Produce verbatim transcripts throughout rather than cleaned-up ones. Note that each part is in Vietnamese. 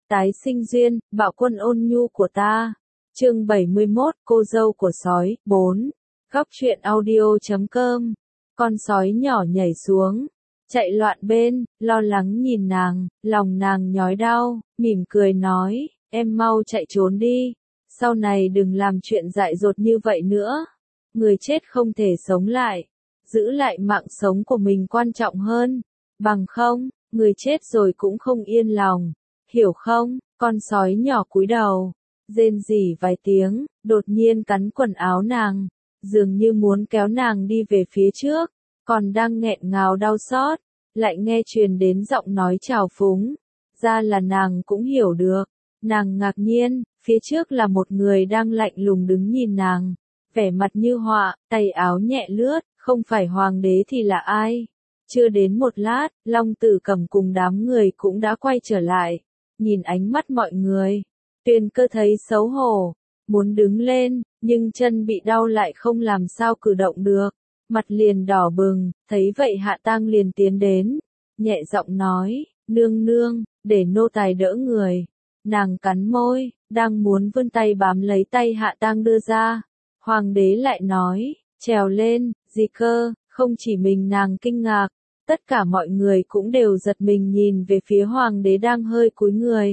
Tái sinh duyên, bạo quân ôn nhu của ta. Chương bảy mươi mốt, cô dâu của sói, bốn. Góc truyện audio chấm com. Con sói nhỏ nhảy xuống, chạy loạn bên, lo lắng nhìn nàng, lòng nàng nhói đau, mỉm cười nói, em mau chạy trốn đi, sau này đừng làm chuyện dại dột như vậy nữa. Người chết không thể sống lại, giữ lại mạng sống của mình quan trọng hơn, bằng không, người chết rồi cũng không yên lòng, hiểu không? Con sói nhỏ cúi đầu, rên rỉ vài tiếng, đột nhiên cắn quần áo nàng, dường như muốn kéo nàng đi về phía trước, còn đang nghẹn ngào đau xót, lại nghe truyền đến giọng nói trào phúng, ra là nàng cũng hiểu được. Nàng ngạc nhiên, phía trước là một người đang lạnh lùng đứng nhìn nàng, vẻ mặt như họa, tay áo nhẹ lướt, không phải hoàng đế thì là ai? Chưa đến một lát, Long Tử Cẩm cùng đám người cũng đã quay trở lại, nhìn ánh mắt mọi người, Tuyền Cơ thấy xấu hổ, muốn đứng lên, nhưng chân bị đau lại không làm sao cử động được, mặt liền đỏ bừng, thấy vậy Hạ Tang liền tiến đến, nhẹ giọng nói, nương nương, để nô tài đỡ người. Nàng cắn môi, đang muốn vươn tay bám lấy tay Hạ Tang đưa ra. Hoàng đế lại nói, trèo lên, gì cơ, không chỉ mình nàng kinh ngạc, tất cả mọi người cũng đều giật mình nhìn về phía hoàng đế đang hơi cúi người.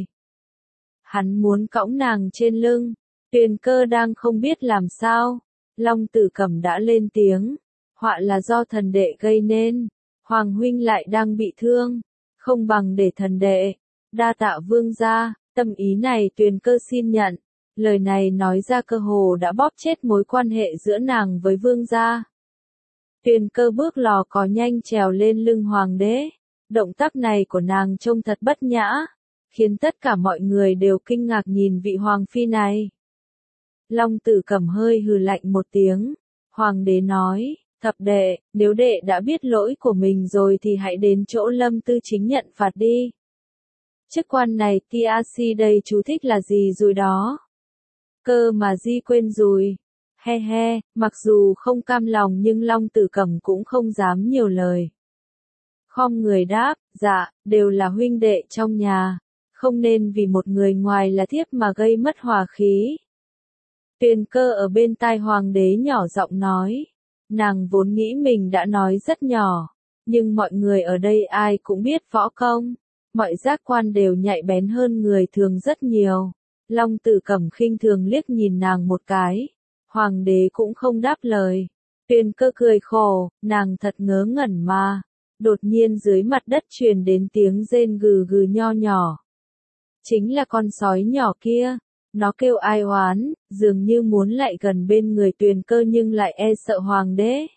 Hắn muốn cõng nàng trên lưng, Tuyền Cơ đang không biết làm sao, Long Tử Cẩm đã lên tiếng, họa là do thần đệ gây nên, hoàng huynh lại đang bị thương, không bằng để thần đệ, đa tạ vương gia. Tâm ý này Tuyền Cơ xin nhận, lời này nói ra cơ hồ đã bóp chết mối quan hệ giữa nàng với vương gia. Tuyền Cơ bước lò cò nhanh trèo lên lưng hoàng đế, động tác này của nàng trông thật bất nhã, khiến tất cả mọi người đều kinh ngạc nhìn vị hoàng phi này. Long Tử Cẩm hơi hừ lạnh một tiếng, hoàng đế nói, thập đệ, nếu đệ đã biết lỗi của mình rồi thì hãy đến chỗ Lâm Tư Chính nhận phạt đi. Chức quan này tê a xê đây chú thích là gì rồi đó? Cơ mà di quên rồi. He he, mặc dù không cam lòng nhưng Long Tử Cẩm cũng không dám nhiều lời. Khom người đáp, dạ, đều là huynh đệ trong nhà, không nên vì một người ngoài là thiếp mà gây mất hòa khí. Tuyền Cơ ở bên tai hoàng đế nhỏ giọng nói, nàng vốn nghĩ mình đã nói rất nhỏ, nhưng mọi người ở đây ai cũng biết võ công. Mọi giác quan đều nhạy bén hơn người thường rất nhiều. Long Tử Cẩm khinh thường liếc nhìn nàng một cái. Hoàng đế cũng không đáp lời. Tuyền Cơ cười khổ, nàng thật ngớ ngẩn mà. Đột nhiên dưới mặt đất truyền đến tiếng rên gừ gừ nho nhỏ. Chính là con sói nhỏ kia. Nó kêu ai oán, dường như muốn lại gần bên người Tuyền Cơ nhưng lại e sợ hoàng đế.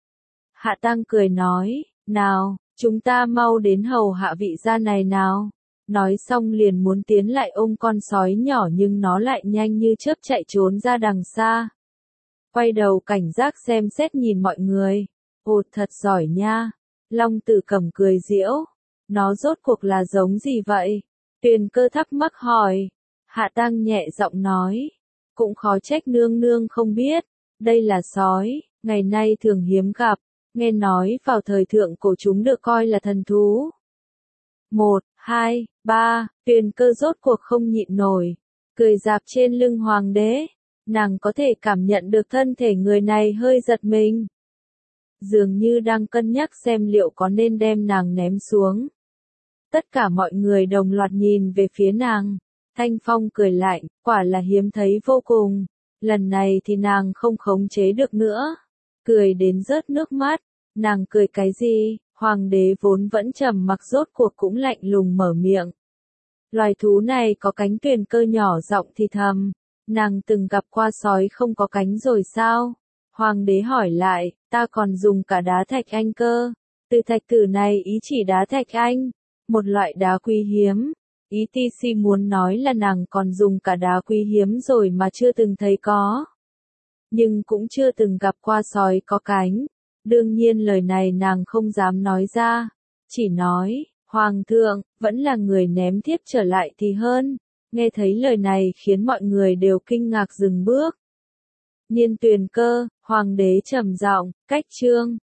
Hạ Tang cười nói, nào. Chúng ta mau đến hầu hạ vị gia này nào. Nói xong liền muốn tiến lại ôm con sói nhỏ nhưng nó lại nhanh như chớp chạy trốn ra đằng xa. Quay đầu cảnh giác xem xét nhìn mọi người. Ồ thật giỏi nha. Long Tử Cẩm cười giễu. Nó rốt cuộc là giống gì vậy? Tuyền Cơ thắc mắc hỏi. Hạ Tang nhẹ giọng nói. Cũng khó trách nương nương không biết. Đây là sói, ngày nay thường hiếm gặp. Nghe nói vào thời thượng cổ chúng được coi là thần thú. Một, hai, ba, Tuyền Cơ rốt cuộc không nhịn nổi, cười rạp trên lưng hoàng đế, nàng có thể cảm nhận được thân thể người này hơi giật mình. Dường như đang cân nhắc xem liệu có nên đem nàng ném xuống. Tất cả mọi người đồng loạt nhìn về phía nàng, Thanh Phong cười lạnh, quả là hiếm thấy vô cùng, lần này thì nàng không khống chế được nữa. Cười đến rớt nước mắt, nàng cười cái gì, hoàng đế vốn vẫn trầm mặc rốt cuộc cũng lạnh lùng mở miệng. Loài thú này có cánh. Tuyền Cơ nhỏ giọng thì thầm, nàng từng gặp qua sói không có cánh rồi sao? Hoàng đế hỏi lại, ta còn dùng cả đá thạch anh cơ, từ thạch tử này ý chỉ đá thạch anh, một loại đá quý hiếm. Ý tê xê muốn nói là nàng còn dùng cả đá quý hiếm rồi mà chưa từng thấy có. Nhưng cũng chưa từng gặp qua sói có cánh. Đương nhiên lời này nàng không dám nói ra, chỉ nói, Hoàng thượng, vẫn là người ném thiếp trở lại thì hơn. Nghe thấy lời này khiến mọi người đều kinh ngạc dừng bước. Nhiên Tuyền Cơ, hoàng đế trầm giọng, cách chương.